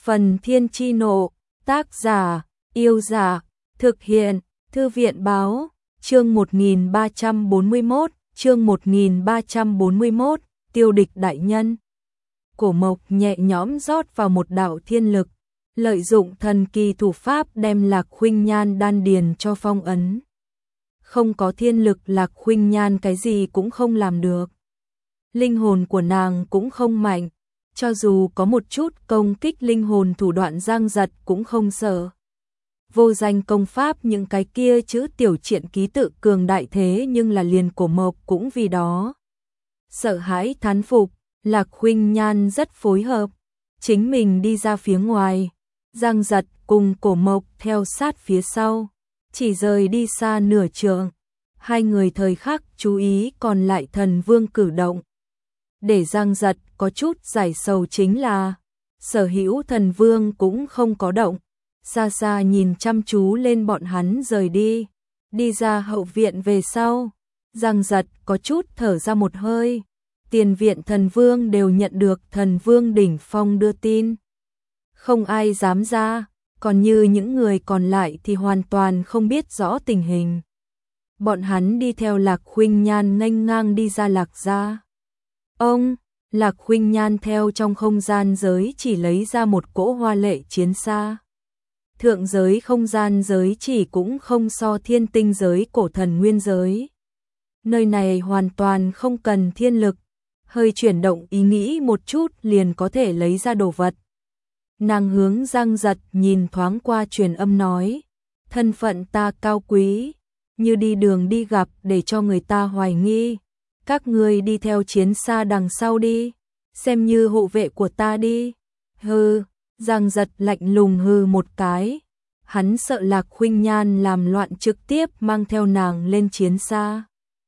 Phần Thiên Chi Nộ, tác giả, Yêu Giả, thực hiện, Thư viện Báo, chương 1341, chương 1341, Tiêu Địch đại nhân. Cổ Mộc nhẹ nhõm rót vào một đạo thiên lực, lợi dụng thần kỳ thủ pháp đem Lạc Khuynh Nhan đan điền cho phong ấn. Không có thiên lực, Lạc Khuynh Nhan cái gì cũng không làm được. Linh hồn của nàng cũng không mạnh, cho dù có một chút công kích linh hồn thủ đoạn giang giật cũng không sợ. Vô danh công pháp những cái kia chữ tiểu triện ký tự cường đại thế nhưng là liền Cổ Mộc cũng vì đó sợ hãi thán phục. Lạc Khuynh Nhan rất phối hợp, chính mình đi ra phía ngoài, giang giật cùng Cổ Mộc theo sát phía sau, chỉ rời đi xa nửa trượng. Hai người thời khắc chú ý còn lại thần vương cử động. Để giang giật có chút giải sầu chính là Sở Hữu thần vương cũng không có động, xa xa nhìn chăm chú lên bọn hắn rời đi. Đi ra hậu viện về sau, giang giật có chút thở ra một hơi. Tiền viện thần vương đều nhận được thần vương đỉnh phong đưa tin, không ai dám ra, còn như những người còn lại thì hoàn toàn không biết rõ tình hình. Bọn hắn đi theo Lạc Khuynh Nhan nghênh ngang đi ra Lạc gia. Lạc Khuynh Nhan theo trong không gian giới chỉ lấy ra một cỗ hoa lệ chiến xa. Thượng giới không gian giới chỉ cũng không so thiên tinh giới cổ thần nguyên giới. Nơi này hoàn toàn không cần thiên lực, hơi chuyển động ý nghĩ một chút liền có thể lấy ra đồ vật. Nàng hướng giang giật nhìn thoáng qua, truyền âm nói, thân phận ta cao quý, như đi đường đi gặp để cho người ta hoài nghi. Các ngươi đi theo chiến xa đằng sau đi, xem như hộ vệ của ta đi. Hừ, giang giật lạnh lùng hừ một cái. Hắn sợ Lạc Khuynh Nhan làm loạn, trực tiếp mang theo nàng lên chiến xa.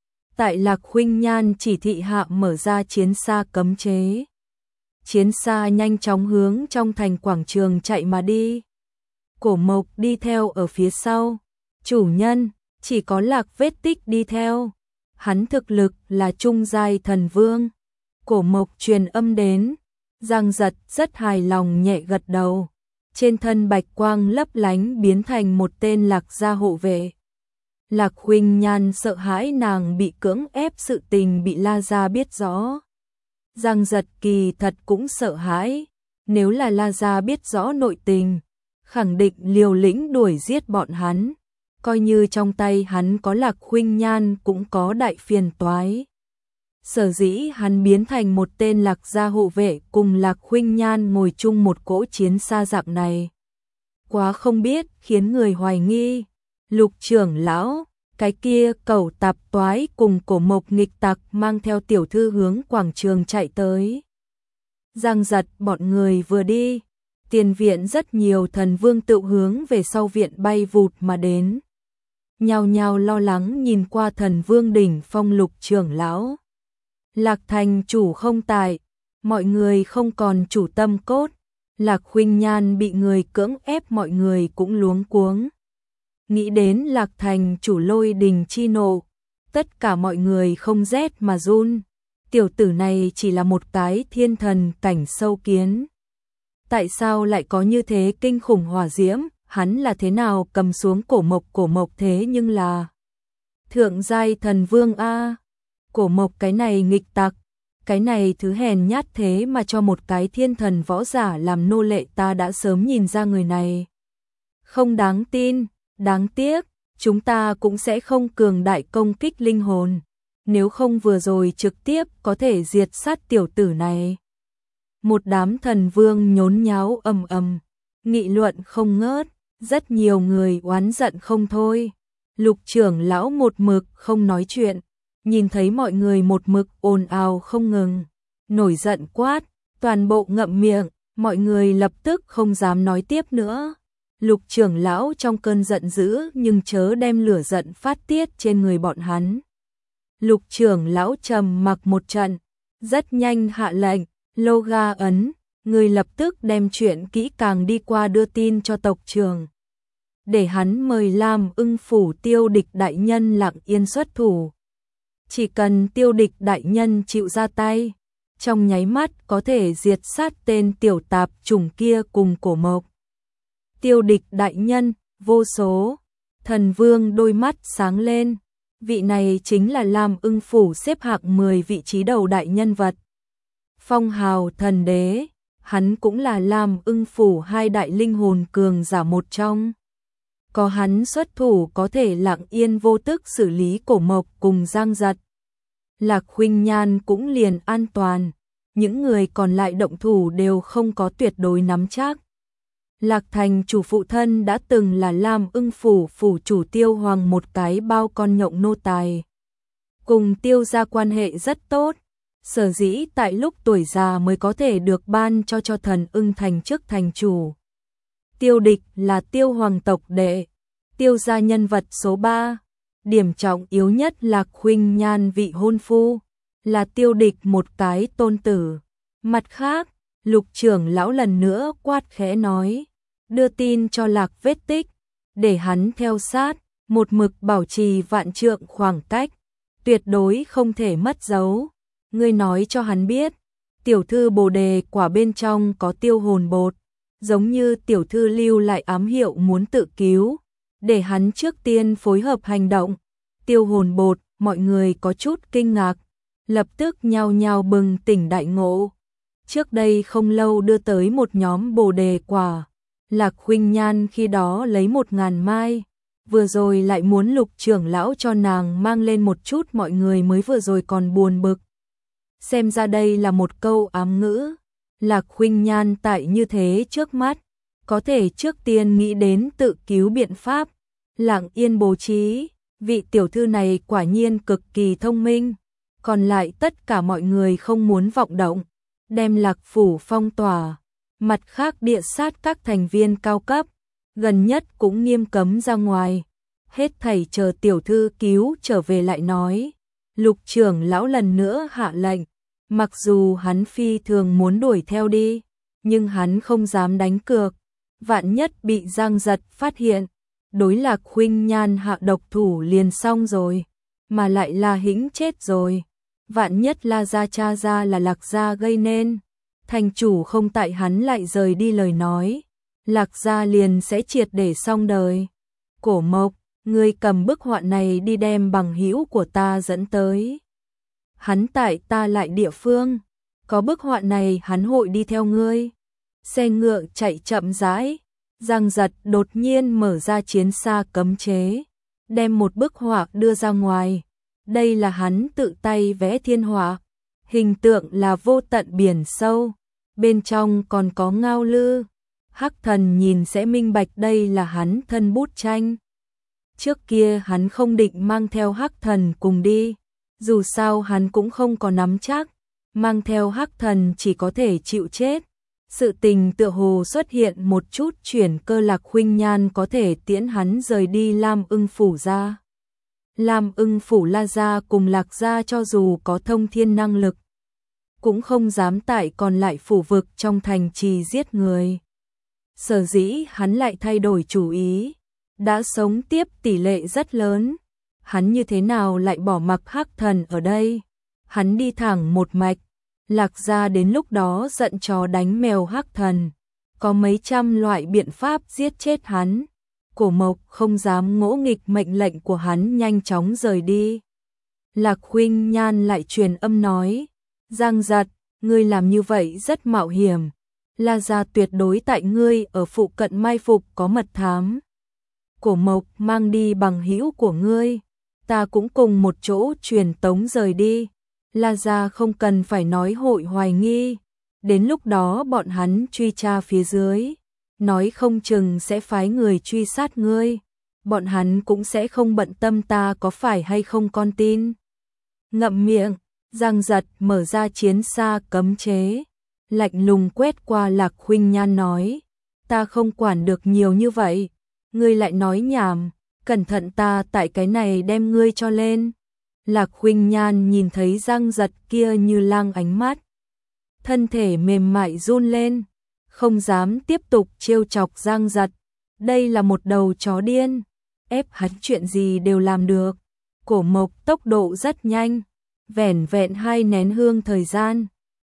Tại Lạc Khuynh Nhan chỉ thị hạ mở ra chiến xa cấm chế. Chiến xa nhanh chóng hướng trong thành quảng trường chạy mà đi. Cổ Mộc đi theo ở phía sau. Chủ nhân, chỉ có Lạc Vết Tích đi theo. Hắn thực lực là trung giai thần vương. Cổ Mộc truyền âm đến. Giang giật rất hài lòng nhẹ gật đầu. Trên thân bạch quang lấp lánh biến thành một tên Lạc gia hộ vệ. Lạc Khuynh Nhan sợ hãi nàng bị cưỡng ép sự tình bị La gia biết rõ. Giang giật kỳ thật cũng sợ hãi, nếu là La gia biết rõ nội tình, khẳng định liều lĩnh đuổi giết bọn hắn. Coi như trong tay hắn có Lạc Khuynh Nhan cũng có đại phiền toái. Sở dĩ hắn biến thành một tên Lạc gia hộ vệ cùng Lạc Khuynh Nhan ngồi chung một cỗ chiến xa dạng này. Quá không biết, khiến người hoài nghi. Lục trưởng lão, cái kia cẩu tạp toái cùng Cổ Mộc nghịch tặc mang theo tiểu thư hướng quảng trường chạy tới. Giang giật bọn người vừa đi, tiền viện rất nhiều thần vương tự hướng về sau viện bay vụt mà đến. Nhao nhao lo lắng nhìn qua thần vương đỉnh phong Lục trưởng lão. Lạc thành chủ không tại, mọi người không còn chủ tâm cốt. Lạc Khuynh Nhan bị người cưỡng ép, mọi người cũng luống cuống. Nghĩ đến Lạc thành chủ lôi đình chi nộ, tất cả mọi người không rét mà run. Tiểu tử này chỉ là một cái thiên thần cảnh sâu kiến. Tại sao lại có như thế kinh khủng hỏa diễm? Hắn là thế nào cầm xuống Cổ Mộc thế nhưng là thượng giai thần vương a. Cổ Mộc cái này nghịch tặc, cái này thứ hèn nhát thế mà cho một cái thiên thần võ giả làm nô lệ, ta đã sớm nhìn ra người này không đáng tin. Đáng tiếc, chúng ta cũng sẽ không cường đại công kích linh hồn, nếu không vừa rồi trực tiếp có thể diệt sát tiểu tử này. Một đám thần vương nhốn nháo ầm ầm, nghị luận không ngớt, rất nhiều người oán giận không thôi. Lục trưởng lão một mực không nói chuyện, nhìn thấy mọi người một mực ồn ào không ngừng, nổi giận quát, toàn bộ ngậm miệng, mọi người lập tức không dám nói tiếp nữa. Lục trưởng lão trong cơn giận dữ nhưng chớ đem lửa giận phát tiết trên người bọn hắn. Lục trưởng lão trầm mặc một trận, rất nhanh hạ lệnh, Loga ấn, người lập tức đem chuyện kỹ càng đi qua đưa tin cho tộc trưởng. Để hắn mời Lam Ưng phủ Tiêu Địch đại nhân lặng yên xuất thủ. Chỉ cần Tiêu Địch đại nhân chịu ra tay, trong nháy mắt có thể diệt sát tên tiểu tạp chủng kia cùng Cổ Mộc. Tiêu Địch đại nhân, vô số. Thần Vương đôi mắt sáng lên. Vị này chính là Lam Ưng Phủ xếp hạng 10 vị trí đầu đại nhân vật. Phong hào thần đế, hắn cũng là Lam Ưng Phủ hai đại linh hồn cường giả một trong. Có hắn xuất thủ có thể lặng yên vô tức xử lý Cổ Mộc cùng Giang Giật. Lạc Khuynh Nhan cũng liền an toàn, những người còn lại động thủ đều không có tuyệt đối nắm chắc. Lạc Thành chủ phụ thân đã từng là Lam Ưng Phủ phủ chủ Tiêu Hoàng một cái bao con nhộng nô tài. Cùng Tiêu gia quan hệ rất tốt, sở dĩ tại lúc tuổi già mới có thể được ban cho Thần Ưng Thành chức thành chủ. Tiêu Địch là Tiêu Hoàng tộc đệ, Tiêu gia nhân vật số 3, điểm trọng yếu nhất Lạc Khuynh Nhan vị hôn phu, là Tiêu Địch một cái tôn tử. Mặt khác, Lục trưởng lão lần nữa quát khẽ nói, đưa tin cho Lạc Vết Tích, để hắn theo sát, một mực bảo trì vạn trượng khoảng cách, tuyệt đối không thể mất dấu. Ngươi nói cho hắn biết, tiểu thư bồ đề quả bên trong có tiêu hồn bột, giống như tiểu thư lưu lại ám hiệu muốn tự cứu, để hắn trước tiên phối hợp hành động. Tiêu hồn bột, mọi người có chút kinh ngạc, lập tức nhao nhao bừng tỉnh đại ngộ. Trước đây không lâu đưa tới một nhóm bồ đề quả, Lạc Khuynh Nhan khi đó lấy 1000 mai, vừa rồi lại muốn Lục trưởng lão cho nàng mang lên một chút, mọi người mới vừa rồi còn buồn bực. Xem ra đây là một câu ám ngữ. Lạc Khuynh Nhan tại như thế trước mắt, có thể trước tiên nghĩ đến tự cứu biện pháp, lặng yên bố trí. Vị tiểu thư này quả nhiên cực kỳ thông minh. Còn lại tất cả mọi người không muốn vọng động, đem Lạc Phủ phong tỏa. Mặt khác địa sát các thành viên cao cấp, gần nhất cũng nghiêm cấm ra ngoài. Hết thảy chờ tiểu thư cứu trở về lại nói. Lục trưởng lão lần nữa hạ lệnh. Mặc dù hắn phi thường muốn đuổi theo đi, nhưng hắn không dám đánh cược. Vạn nhất bị Giang Giật phát hiện, đối Lạc Khuynh Nhan hạ độc thủ liền xong rồi, mà lại La Hĩnh chết rồi. Vạn nhất La gia cha ra là Lạc gia gây nên, thành chủ không tại hắn lại rời đi lời nói, Lạc gia liền sẽ triệt để xong đời. Cổ Mộc, ngươi cầm bức họa này đi đem bằng hữu của ta dẫn tới. Hắn tại ta lại địa phương, có bức họa này hắn hội đi theo ngươi. Xe ngựa chạy chậm rãi, Giang Giật đột nhiên mở ra chiến xa cấm chế, đem một bức họa đưa ra ngoài. Đây là hắn tự tay vẽ thiên họa, hình tượng là vô tận biển sâu, bên trong còn có ngao lư. Hắc Thần nhìn sẽ minh bạch đây là hắn thân bút tranh. Trước kia hắn không định mang theo Hắc Thần cùng đi, dù sao hắn cũng không có nắm chắc, mang theo Hắc Thần chỉ có thể chịu chết. Sự tình tựa hồ xuất hiện một chút chuyển cơ, Lạc Khuynh Nhan có thể tiễn hắn rời đi Lam Ưng Phủ ra. Lam Ưng Phủ La gia cùng Lạc gia cho dù có thông thiên năng lực, cũng không dám tại còn lại phủ vực trong thành trì giết người. Sở dĩ hắn lại thay đổi chủ ý, đã sống tiếp tỷ lệ rất lớn. Hắn như thế nào lại bỏ mặc Hắc Thần ở đây? Hắn đi thẳng một mạch. Lạc gia đến lúc đó giận chó đánh mèo Hắc Thần, có mấy trăm loại biện pháp giết chết hắn. Cổ Mộc không dám ngỗ nghịch mệnh lệnh của hắn, nhanh chóng rời đi. Lạc Khuynh Nhan lại truyền âm nói, Giang Giật, ngươi làm như vậy rất mạo hiểm. La gia tuyệt đối tại ngươi ở phụ cận mai phục có mật thám. Cổ Mộc mang đi bằng hữu của ngươi, ta cũng cùng một chỗ truyền tống rời đi. La gia không cần phải nói hội hoài nghi, đến lúc đó bọn hắn truy tra phía dưới, nói không chừng sẽ phái người truy sát ngươi, bọn hắn cũng sẽ không bận tâm ta có phải hay không con tin. Ngậm miệng, Giang Giật mở ra chiến xa cấm chế, lạnh lùng quét qua Lạc Khuynh Nhan nói, ta không quản được nhiều như vậy, ngươi lại nói nhảm, cẩn thận ta tại cái này đem ngươi cho lên. Lạc Khuynh Nhan nhìn thấy Giang Giật kia như lang ánh mắt, thân thể mềm mại run lên, không dám tiếp tục trêu chọc Giang Giật. Đây là một đầu chó điên, ép hắn chuyện gì đều làm được. Cổ Mộc tốc độ rất nhanh, vẻn vẹn 2 nén hương thời gian,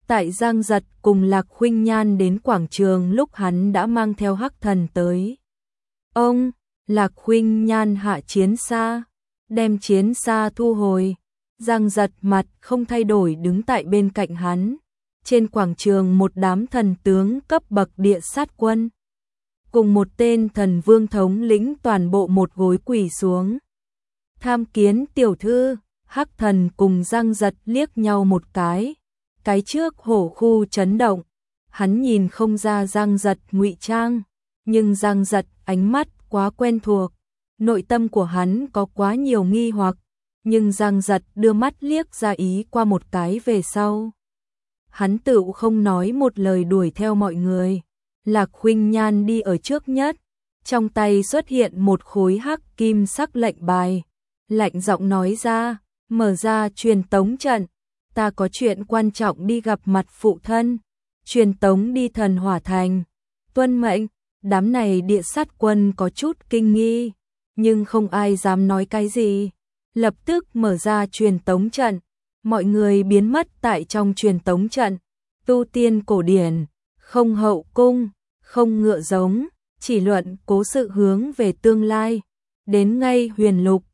Tại Giang Giật cùng Lạc Khuynh Nhan đến quảng trường lúc hắn đã mang theo Hắc Thần tới. Ông, Lạc Khuynh Nhan hạ chiến xa, đem chiến xa thu hồi. Giang Giật mặt không thay đổi đứng tại bên cạnh hắn. Trên quảng trường một đám thần tướng cấp bậc địa sát quân, cùng một tên thần vương thống lĩnh toàn bộ một gối quỳ xuống. Tham kiến tiểu thư. Hắc Thần cùng Giang Giật liếc nhau một cái. Cái trước hổ khu chấn động, hắn nhìn không ra Giang Giật ngụy trang, nhưng Giang Giật ánh mắt quá quen thuộc, nội tâm của hắn có quá nhiều nghi hoặc, nhưng Giang Giật đưa mắt liếc ra ý qua một cái về sau. Hắn tự không nói một lời đuổi theo mọi người. Lạc Khuynh Nhan đi ở trước nhất, trong tay xuất hiện một khối hắc kim sắc lệnh bài, lạnh giọng nói ra, mở ra truyền tống trận, ta có chuyện quan trọng đi gặp mặt phụ thân, truyền tống đi Thần Hỏa Thành. Tuân mệnh. Đám này địa sát quân có chút kinh nghi, nhưng không ai dám nói cái gì. Lập tức mở ra truyền tống trận, mọi người biến mất tại trong truyền tống trận. Tu tiên cổ điển, không hậu cung, không ngựa giống, chỉ luận cố sự hướng về tương lai. Đến ngay huyền lục,